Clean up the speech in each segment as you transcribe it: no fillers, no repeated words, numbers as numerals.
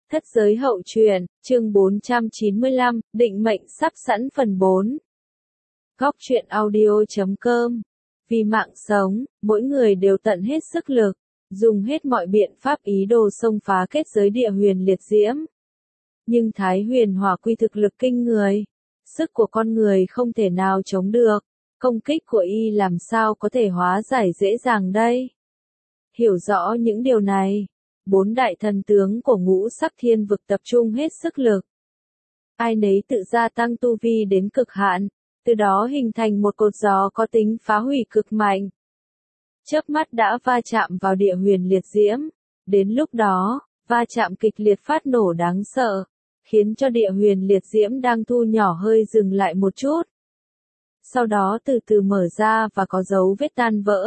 Thất giới hậu truyện, chương 495, định mệnh sắp sẵn phần 4. Góc truyện audio.com. Vì mạng sống, mỗi người đều tận hết sức lực, dùng hết mọi biện pháp ý đồ xông phá kết giới địa huyền liệt diễm. Nhưng Thái Huyền Hỏa Quy thực lực kinh người, sức của con người không thể nào chống được, công kích của y làm sao có thể hóa giải dễ dàng đây. Hiểu rõ những điều này, 4 đại thần tướng của ngũ sắc thiên vực tập trung hết sức lực. Ai nấy tự gia tăng tu vi đến cực hạn, từ đó hình thành một cột gió có tính phá hủy cực mạnh. Chớp mắt đã va chạm vào địa huyền liệt diễm, đến lúc đó, va chạm kịch liệt phát nổ đáng sợ, khiến cho địa huyền liệt diễm đang thu nhỏ hơi dừng lại một chút. Sau đó từ từ mở ra và có dấu vết tan vỡ.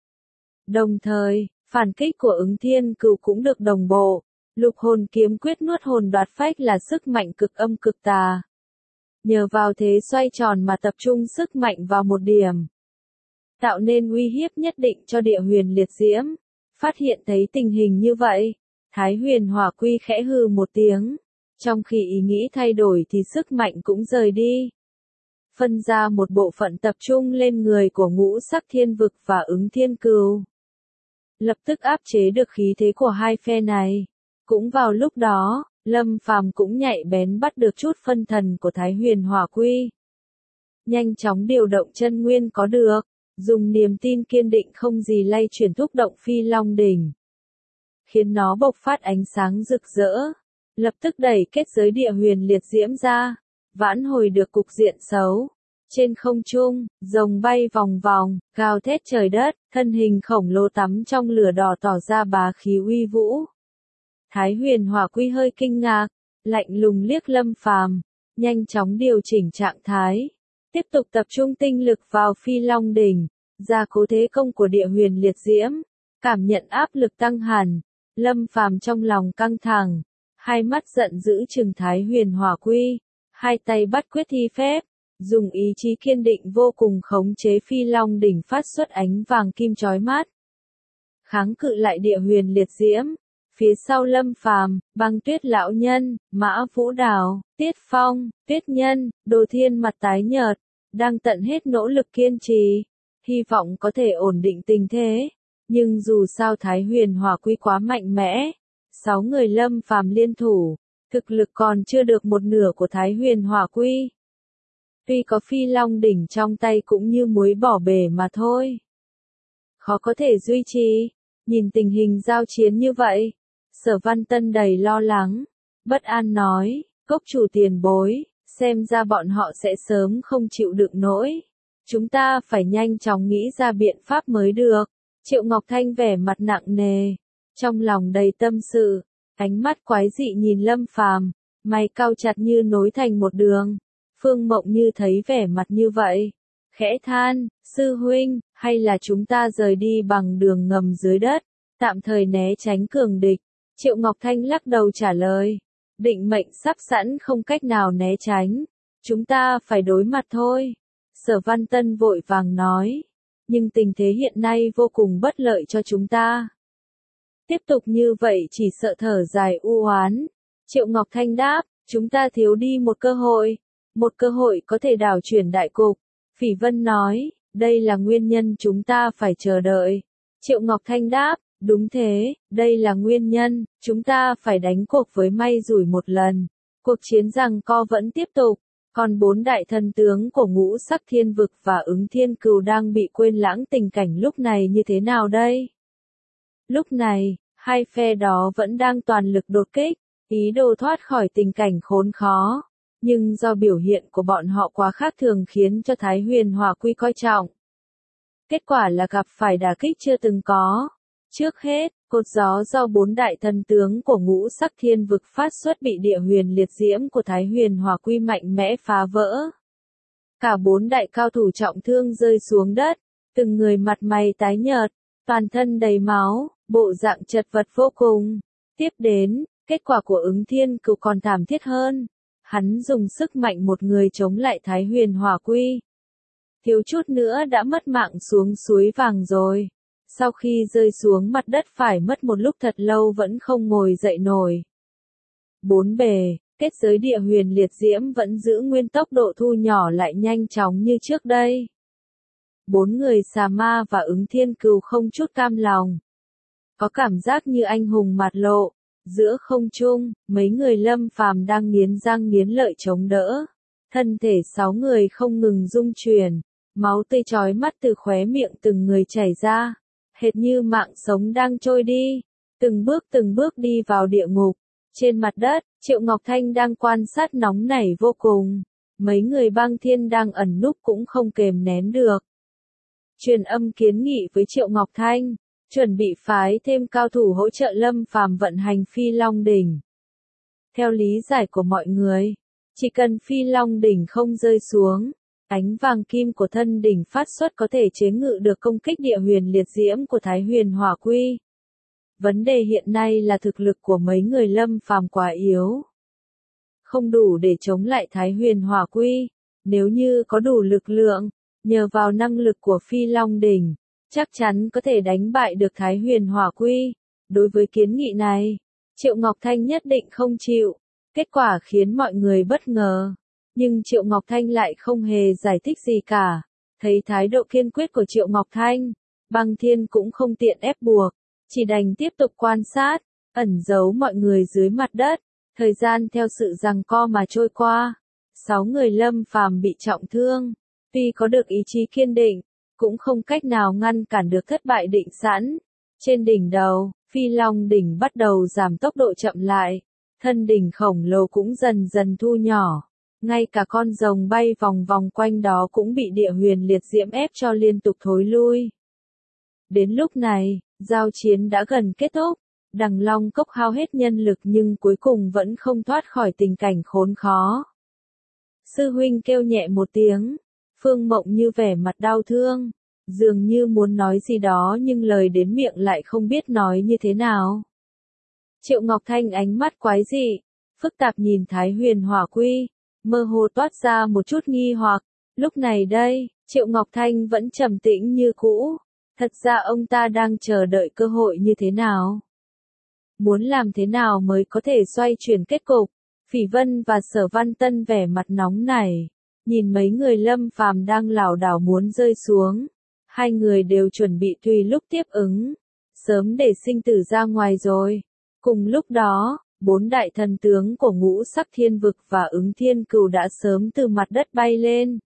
Đồng thời, phản kích của Ứng Thiên Cửu cũng được đồng bộ, Lục Hồn Kiếm Quyết nuốt hồn đoạt phách là sức mạnh cực âm cực tà. Nhờ vào thế xoay tròn mà tập trung sức mạnh vào một điểm, tạo nên uy hiếp nhất định cho địa huyền liệt diễm. Phát hiện thấy tình hình như vậy, Thái Huyền Hỏa Quy khẽ hừ một tiếng, trong khi ý nghĩ thay đổi thì sức mạnh cũng rời đi. Phân ra một bộ phận tập trung lên người của ngũ sắc thiên vực và Ứng Thiên Cửu, lập tức áp chế được khí thế của hai phe này. Cũng vào lúc đó, Lâm Phàm cũng nhạy bén bắt được chút phân thần của Thái Huyền Hỏa Quy. Nhanh chóng điều động chân nguyên có được, dùng niềm tin kiên định không gì lay chuyển thúc động Phi Long đỉnh, khiến nó bộc phát ánh sáng rực rỡ, lập tức đẩy kết giới địa huyền liệt diễm ra, vãn hồi được cục diện xấu. Trên không trung, rồng bay vòng vòng, gào thét trời đất, thân hình khổng lồ tắm trong lửa đỏ tỏ ra bá khí uy vũ. Thái Huyền Hỏa Quy hơi kinh ngạc, lạnh lùng liếc Lâm Phàm, nhanh chóng điều chỉnh trạng thái, tiếp tục tập trung tinh lực vào Phi Long đỉnh, gia cố thế công của địa huyền liệt diễm. Cảm nhận áp lực tăng hẳn, Lâm Phàm trong lòng căng thẳng, hai mắt giận dữ trừng Thái Huyền Hỏa Quy, hai tay bắt quyết thi phép, dùng ý chí kiên định vô cùng khống chế Phi Long đỉnh phát xuất ánh vàng kim chói mắt, kháng cự lại địa huyền liệt diễm. Phía sau Lâm Phàm, Băng Tuyết lão nhân, Mã Vũ Đào, Tiết Phong, Tuyết Nhân, Đồ Thiên mặt tái nhợt, đang tận hết nỗ lực kiên trì, hy vọng có thể ổn định tình thế. Nhưng dù sao Thái Huyền Hỏa Quy quá mạnh mẽ, 6 người Lâm Phàm liên thủ, thực lực còn chưa được một nửa của Thái Huyền Hỏa Quy. Tuy có Phi Long đỉnh trong tay cũng như muối bỏ bể mà thôi, khó có thể duy trì. Nhìn tình hình giao chiến như vậy, Sở Văn Tân đầy lo lắng, bất an nói, Cốc chủ tiền bối, xem ra bọn họ sẽ sớm không chịu đựng nổi. Chúng ta phải nhanh chóng nghĩ ra biện pháp mới được. Triệu Ngọc Thanh vẻ mặt nặng nề, trong lòng đầy tâm sự, ánh mắt quái dị nhìn Lâm Phàm, mày cau chặt như nối thành một đường. Phương Mộng Như thấy vẻ mặt như vậy, khẽ than, sư huynh, hay là chúng ta rời đi bằng đường ngầm dưới đất, tạm thời né tránh cường địch. Triệu Ngọc Thanh lắc đầu trả lời, định mệnh sắp sẵn không cách nào né tránh, chúng ta phải đối mặt thôi. Sở Văn Tân vội vàng nói, nhưng tình thế hiện nay vô cùng bất lợi cho chúng ta. Tiếp tục như vậy chỉ sợ thở dài u oán. Triệu Ngọc Thanh đáp, chúng ta thiếu đi một cơ hội có thể đảo chuyển đại cục. Phỉ Vân nói, đây là nguyên nhân chúng ta phải chờ đợi. Triệu Ngọc Thanh đáp, đúng thế, đây là nguyên nhân, chúng ta phải đánh cuộc với may rủi một lần. Cuộc chiến giằng co vẫn tiếp tục, còn 4 đại thần tướng của ngũ sắc thiên vực và Ứng Thiên Cửu đang bị quên lãng tình cảnh lúc này như thế nào đây? Lúc này, hai phe đó vẫn đang toàn lực đột kích, ý đồ thoát khỏi tình cảnh khốn khó. Nhưng do biểu hiện của bọn họ quá khác thường khiến cho Thái Huyền Hỏa Quy coi trọng. Kết quả là gặp phải đả kích chưa từng có. Trước hết, cột gió do 4 đại thần tướng của ngũ sắc thiên vực phát xuất bị địa huyền liệt diễm của Thái Huyền Hỏa Quy mạnh mẽ phá vỡ. Cả 4 đại cao thủ trọng thương rơi xuống đất, từng người mặt mày tái nhợt, toàn thân đầy máu, bộ dạng chật vật vô cùng. Tiếp đến, kết quả của Ứng Thiên Cửu còn thảm thiết hơn. Hắn dùng sức mạnh một người chống lại Thái Huyền Hỏa Quy, thiếu chút nữa đã mất mạng xuống suối vàng rồi. Sau khi rơi xuống mặt đất phải mất một lúc thật lâu vẫn không ngồi dậy nổi. Bốn bề, kết giới địa huyền liệt diễm vẫn giữ nguyên tốc độ thu nhỏ lại nhanh chóng như trước đây. Bốn người xà ma và ứng thiên cừu không chút cam lòng. Có cảm giác như anh hùng mặt lộ. Giữa không trung, mấy người Lâm Phàm đang nghiến răng nghiến lợi chống đỡ. Thân thể 6 người không ngừng rung chuyển. Máu tươi chói mắt từ khóe miệng từng người chảy ra. Hệt như mạng sống đang trôi đi. Từng bước đi vào địa ngục. Trên mặt đất, Triệu Ngọc Thanh đang quan sát nóng nảy vô cùng. Mấy người băng thiên đang ẩn núp cũng không kềm nén được. Truyền âm kiến nghị với Triệu Ngọc Thanh, chuẩn bị phái thêm cao thủ hỗ trợ Lâm Phàm vận hành Phi Long Đỉnh. Theo lý giải của mọi người, chỉ cần Phi Long Đỉnh không rơi xuống, ánh vàng kim của thân đỉnh phát xuất có thể chế ngự được công kích địa huyền liệt diễm của Thái Huyền Hỏa Quy. Vấn đề hiện nay là thực lực của mấy người Lâm Phàm quá yếu. Không đủ để chống lại Thái Huyền Hỏa Quy. Nếu như có đủ lực lượng, nhờ vào năng lực của Phi Long Đỉnh, chắc chắn có thể đánh bại được Thái Huyền Hỏa Quy. Đối với kiến nghị này, Triệu Ngọc Thanh nhất định không chịu. Kết quả khiến mọi người bất ngờ. Nhưng Triệu Ngọc Thanh lại không hề giải thích gì cả. Thấy thái độ kiên quyết của Triệu Ngọc Thanh, Băng Thiên cũng không tiện ép buộc. Chỉ đành tiếp tục quan sát, ẩn giấu mọi người dưới mặt đất. Thời gian theo sự giằng co mà trôi qua. 6 người Lâm Phàm bị trọng thương. Tuy có được ý chí kiên định, cũng không cách nào ngăn cản được thất bại định sẵn. Trên đỉnh đầu, Phi Long đỉnh bắt đầu giảm tốc độ chậm lại. Thân đỉnh khổng lồ cũng dần dần thu nhỏ. Ngay cả con rồng bay vòng vòng quanh đó cũng bị địa huyền liệt diễm ép cho liên tục thối lui. Đến lúc này, giao chiến đã gần kết thúc. Đằng Long Cốc hao hết nhân lực nhưng cuối cùng vẫn không thoát khỏi tình cảnh khốn khó. Sư huynh kêu nhẹ một tiếng. Phương Mộng như vẻ mặt đau thương. Dường như muốn nói gì đó nhưng lời đến miệng lại không biết nói như thế nào. Triệu Ngọc Thanh ánh mắt quái dị, phức tạp nhìn Thái Huyền Hỏa Quy, mơ hồ toát ra một chút nghi hoặc. Lúc này đây, Triệu Ngọc Thanh vẫn trầm tĩnh như cũ. Thật ra ông ta đang chờ đợi cơ hội như thế nào? Muốn làm thế nào mới có thể xoay chuyển kết cục? Phỉ Vân và Sở Văn Tân vẻ mặt nóng nảy, nhìn mấy người Lâm Phàm đang lảo đảo muốn rơi xuống. Hai người đều chuẩn bị tùy lúc tiếp ứng, sớm để sinh tử ra ngoài rồi. Cùng lúc đó, 4 đại thần tướng của Ngũ Sắc Thiên Vực và Ứng Thiên Cừu đã sớm từ mặt đất bay lên.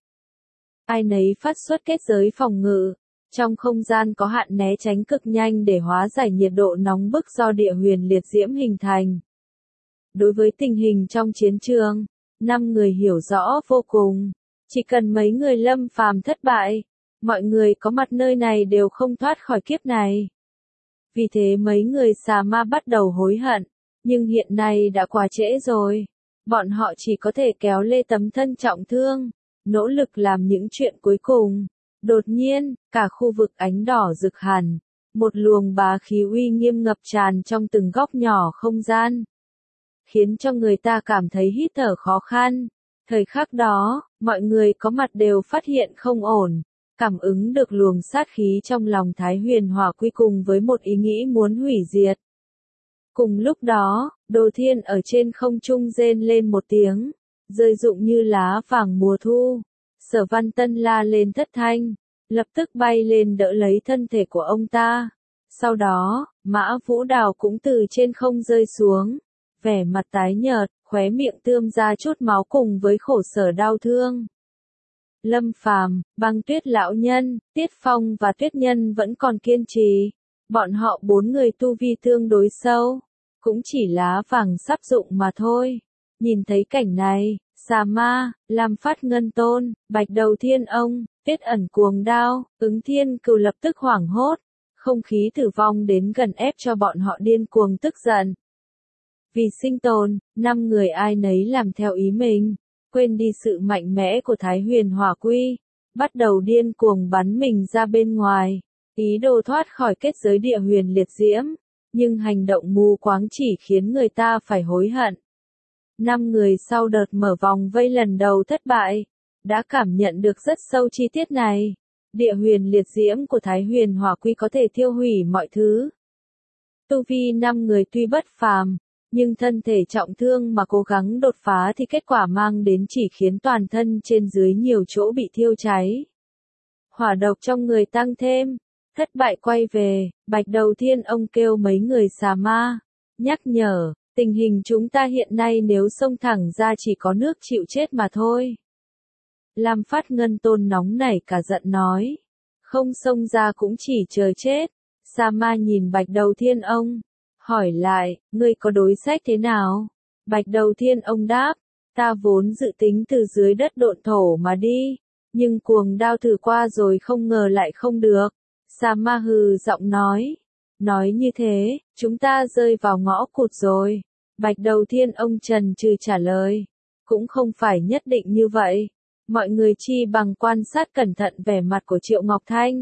Ai nấy phát xuất kết giới phòng ngự. Trong không gian có hạn né tránh cực nhanh để hóa giải nhiệt độ nóng bức do địa huyền liệt diễm hình thành. Đối với tình hình trong chiến trường, 5 người hiểu rõ vô cùng. Chỉ cần mấy người Lâm Phàm thất bại, mọi người có mặt nơi này đều không thoát khỏi kiếp này. Vì thế mấy người xà ma bắt đầu hối hận, nhưng hiện nay đã quá trễ rồi. Bọn họ chỉ có thể kéo lê tấm thân trọng thương, nỗ lực làm những chuyện cuối cùng. Đột nhiên, cả khu vực ánh đỏ rực hẳn, một luồng bá khí uy nghiêm ngập tràn trong từng góc nhỏ không gian, khiến cho người ta cảm thấy hít thở khó khăn. Thời khắc đó, mọi người có mặt đều phát hiện không ổn, cảm ứng được luồng sát khí trong lòng Thái Huyền Hỏa Quy cùng với một ý nghĩ muốn hủy diệt. Cùng lúc đó, Đồ Thiên ở trên không trung rên lên một tiếng, rơi rụng như lá vàng mùa thu. Sở Văn Tân la lên thất thanh, lập tức bay lên đỡ lấy thân thể của ông ta. Sau đó, Mã Vũ Đào cũng từ trên không rơi xuống, vẻ mặt tái nhợt, khóe miệng tươm ra chút máu cùng với khổ sở đau thương. Lâm Phàm, Băng Tuyết lão nhân, Tiết Phong và Tuyết Nhân vẫn còn kiên trì. Bọn họ 4 người tu vi tương đối sâu, cũng chỉ lá vàng sắp rụng mà thôi. Nhìn thấy cảnh này, Xà Ma, Lam Phát Ngân Tôn, Bạch Đầu Thiên Ông, Tuyết Ẩn Cuồng Đao, Ứng Thiên Cừu lập tức hoảng hốt. Không khí tử vong đến gần ép cho bọn họ điên cuồng tức giận. Vì sinh tồn, 5 người ai nấy làm theo ý mình, quên đi sự mạnh mẽ của Thái Huyền Hỏa Quy, bắt đầu điên cuồng bắn mình ra bên ngoài, ý đồ thoát khỏi kết giới địa huyền liệt diễm, nhưng hành động mù quáng chỉ khiến người ta phải hối hận. 5 người sau đợt mở vòng vây lần đầu thất bại, đã cảm nhận được rất sâu chi tiết này. Địa huyền liệt diễm của Thái Huyền Hỏa Quy có thể thiêu hủy mọi thứ. Tu vi 5 người tuy bất phàm, Nhưng thân thể trọng thương mà cố gắng đột phá thì kết quả mang đến chỉ khiến toàn thân trên dưới nhiều chỗ bị thiêu cháy. Hỏa độc trong người tăng thêm, thất bại quay về, Bạch Đầu Thiên ông kêu mấy người xà ma, nhắc nhở, tình hình chúng ta hiện nay nếu xông thẳng ra chỉ có nước chịu chết mà thôi. Lam Phát Ngân Tôn nóng nảy cả giận nói, không xông ra cũng chỉ chờ chết. Xà ma nhìn Bạch Đầu Thiên ông, hỏi lại, ngươi có đối sách thế nào? Bạch Đầu Thiên ông đáp, ta vốn dự tính từ dưới đất độn thổ mà đi, nhưng cuồng đao thử qua rồi không ngờ lại không được. Xà ma hừ giọng nói như thế, chúng ta rơi vào ngõ cụt rồi. Bạch Đầu Thiên ông trần trừ trả lời, cũng không phải nhất định như vậy. Mọi người chi bằng quan sát cẩn thận vẻ mặt của Triệu Ngọc Thanh.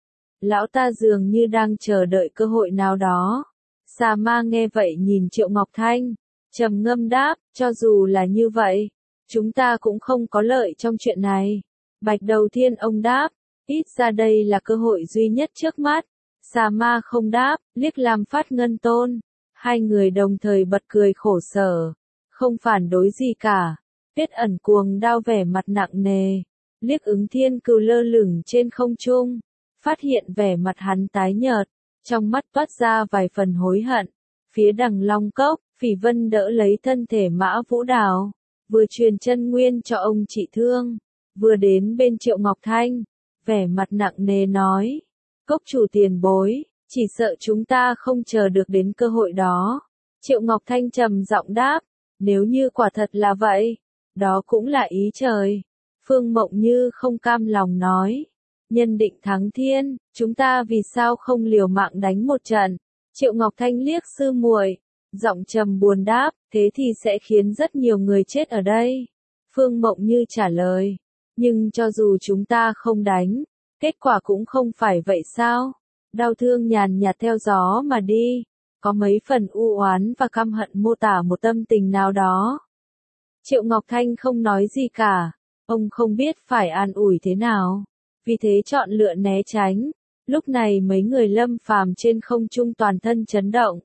Lão ta dường như đang chờ đợi cơ hội nào đó. Xà ma nghe vậy nhìn Triệu Ngọc Thanh, trầm ngâm đáp, cho dù là như vậy, chúng ta cũng không có lợi trong chuyện này. Bạch Đầu Thiên ông đáp, ít ra đây là cơ hội duy nhất trước mắt. Xà ma không đáp, liếc Lam Phát Ngân Tôn. Hai người đồng thời bật cười khổ sở, không phản đối gì cả. Tiết Ẩn cuồng đao vẻ mặt nặng nề, liếc Ứng Thiên Cừu lơ lửng trên không trung, phát hiện vẻ mặt hắn tái nhợt, trong mắt toát ra vài phần hối hận. Phía đằng Long Cốc, Phỉ Vân đỡ lấy thân thể Mã Vũ Đào, vừa truyền chân nguyên cho ông trị thương, vừa đến bên Triệu Ngọc Thanh, vẻ mặt nặng nề nói, Cốc chủ tiền bối, chỉ sợ chúng ta không chờ được đến cơ hội đó. Triệu Ngọc Thanh trầm giọng đáp, nếu như quả thật là vậy, đó cũng là ý trời. Phương Mộng Như không cam lòng nói, nhân định thắng thiên, chúng ta vì sao không liều mạng đánh một trận? Triệu Ngọc Thanh liếc sư muội, giọng trầm buồn đáp, thế thì sẽ khiến rất nhiều người chết ở đây. Phương Mộng Như trả lời, nhưng cho dù chúng ta không đánh, kết quả cũng không phải vậy sao? Đau thương nhàn nhạt theo gió mà đi, có mấy phần u oán và căm hận mô tả một tâm tình nào đó. Triệu Ngọc Thanh không nói gì cả, ông không biết phải an ủi thế nào, vì thế chọn lựa né tránh. Lúc này mấy người Lâm Phàm trên không trung toàn thân chấn động.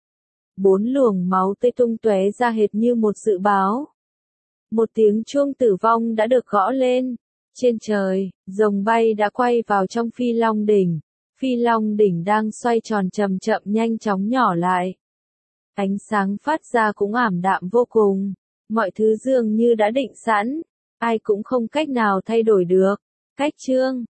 4 luồng máu tươi tung tóe ra hệt như một dự báo. Một tiếng chuông tử vong đã được gõ lên. Trên trời, rồng bay đã quay vào trong Phi Long đỉnh. Phi Long đỉnh đang xoay tròn chậm chậm nhanh chóng nhỏ lại. Ánh sáng phát ra cũng ảm đạm vô cùng. Mọi thứ dường như đã định sẵn, ai cũng không cách nào thay đổi được. Cách chương